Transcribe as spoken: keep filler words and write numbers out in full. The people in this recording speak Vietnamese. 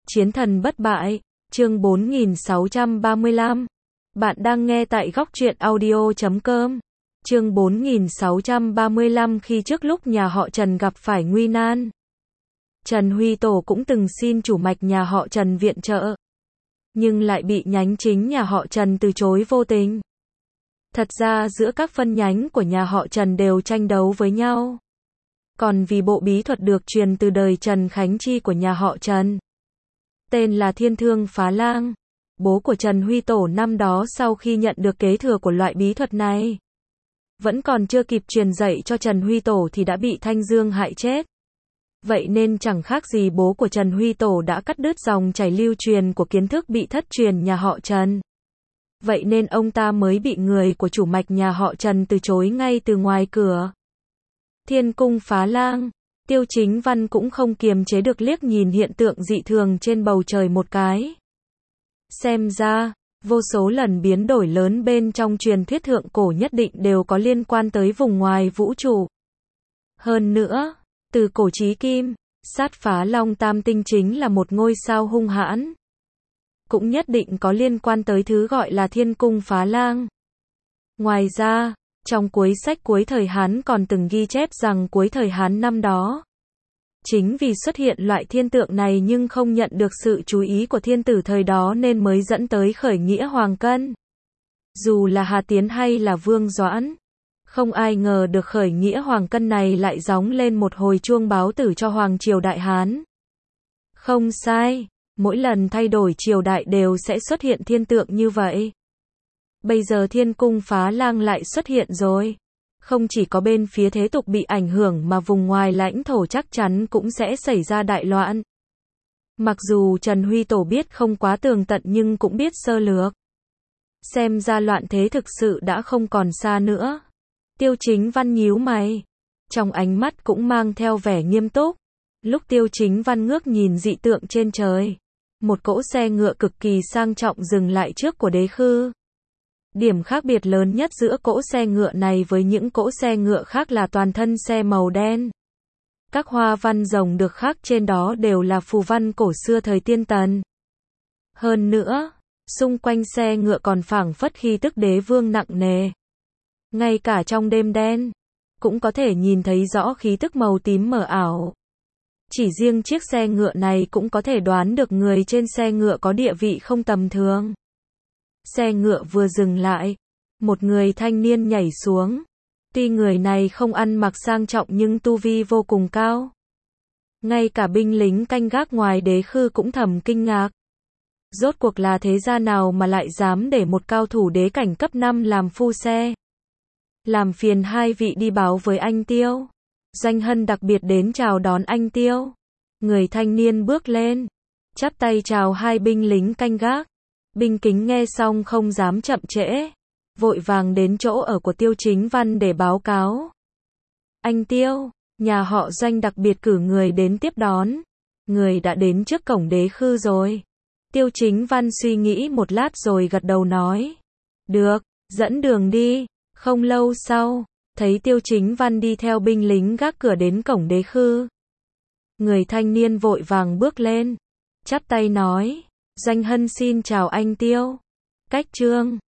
Chiến thần bất bại, chương bốn nghìn sáu trăm ba mươi lăm. Bạn đang nghe tại góc truyện audio chấm com. Chương bốn nghìn sáu trăm ba mươi lăm. Khi trước lúc nhà họ Trần gặp phải nguy nan, Trần Huy Tổ cũng từng xin chủ mạch nhà họ Trần viện trợ, nhưng lại bị nhánh chính nhà họ Trần từ chối vô tình. Thật ra giữa các phân nhánh của nhà họ Trần đều tranh đấu với nhau. Còn vì bộ bí thuật được truyền từ đời Trần Khánh Chi của nhà họ Trần, tên là Thiên Thương Phá Lang, bố của Trần Huy Tổ năm đó sau khi nhận được kế thừa của loại bí thuật này, vẫn còn chưa kịp truyền dạy cho Trần Huy Tổ thì đã bị Thanh Dương hại chết. Vậy nên chẳng khác gì bố của Trần Huy Tổ đã cắt đứt dòng chảy lưu truyền của kiến thức bị thất truyền nhà họ Trần. Vậy nên ông ta mới bị người của chủ mạch nhà họ Trần từ chối ngay từ ngoài cửa. Thiên cung phá lang, Tiêu Chính Văn cũng không kiềm chế được liếc nhìn hiện tượng dị thường trên bầu trời một cái. Xem ra, vô số lần biến đổi lớn bên trong truyền thuyết thượng cổ nhất định đều có liên quan tới vùng ngoài vũ trụ. Hơn nữa, từ cổ chí kim, sát phá long tam tinh chính là một ngôi sao hung hãn, cũng nhất định có liên quan tới thứ gọi là thiên cung phá lang. Ngoài ra, trong cuối sách cuối thời Hán còn từng ghi chép rằng cuối thời Hán năm đó, chính vì xuất hiện loại thiên tượng này nhưng không nhận được sự chú ý của thiên tử thời đó nên mới dẫn tới khởi nghĩa Hoàng Cân. Dù là Hà Tiến hay là Vương Doãn, không ai ngờ được khởi nghĩa Hoàng Cân này lại gióng lên một hồi chuông báo tử cho Hoàng triều Đại Hán. Không sai, mỗi lần thay đổi triều đại đều sẽ xuất hiện thiên tượng như vậy. Bây giờ thiên cung phá lang lại xuất hiện rồi. Không chỉ có bên phía thế tục bị ảnh hưởng mà vùng ngoài lãnh thổ chắc chắn cũng sẽ xảy ra đại loạn. Mặc dù Trần Huy Tổ biết không quá tường tận nhưng cũng biết sơ lược. Xem ra loạn thế thực sự đã không còn xa nữa. Tiêu Chính Văn nhíu mày, trong ánh mắt cũng mang theo vẻ nghiêm túc. Lúc Tiêu Chính Văn ngước nhìn dị tượng trên trời, một cỗ xe ngựa cực kỳ sang trọng dừng lại trước của Đế Khư. Điểm khác biệt lớn nhất giữa cỗ xe ngựa này với những cỗ xe ngựa khác là toàn thân xe màu đen. Các hoa văn rồng được khắc trên đó đều là phù văn cổ xưa thời Tiên Tần. Hơn nữa, xung quanh xe ngựa còn phảng phất khí tức đế vương nặng nề. Ngay cả trong đêm đen, cũng có thể nhìn thấy rõ khí tức màu tím mờ ảo. Chỉ riêng chiếc xe ngựa này cũng có thể đoán được người trên xe ngựa có địa vị không tầm thường. Xe ngựa vừa dừng lại, một người thanh niên nhảy xuống. Tuy người này không ăn mặc sang trọng nhưng tu vi vô cùng cao. Ngay cả binh lính canh gác ngoài Đế Khư cũng thầm kinh ngạc. Rốt cuộc là thế gia nào mà lại dám để một cao thủ đế cảnh cấp năm làm phu xe. Làm phiền hai vị đi báo với anh Tiêu. Doanh Hân đặc biệt đến chào đón anh Tiêu. Người thanh niên bước lên, chắp tay chào hai binh lính canh gác. Binh kính nghe xong không dám chậm trễ, vội vàng đến chỗ ở của Tiêu Chính Văn để báo cáo. Anh Tiêu, nhà họ Doanh đặc biệt cử người đến tiếp đón. Người đã đến trước cổng Đế Khư rồi. Tiêu Chính Văn suy nghĩ một lát rồi gật đầu nói. Được, dẫn đường đi. Không lâu sau, thấy Tiêu Chính Văn đi theo binh lính gác cửa đến cổng Đế Khư. Người thanh niên vội vàng bước lên, chắp tay nói. Doanh Hân xin chào anh Tiêu. Cách trương,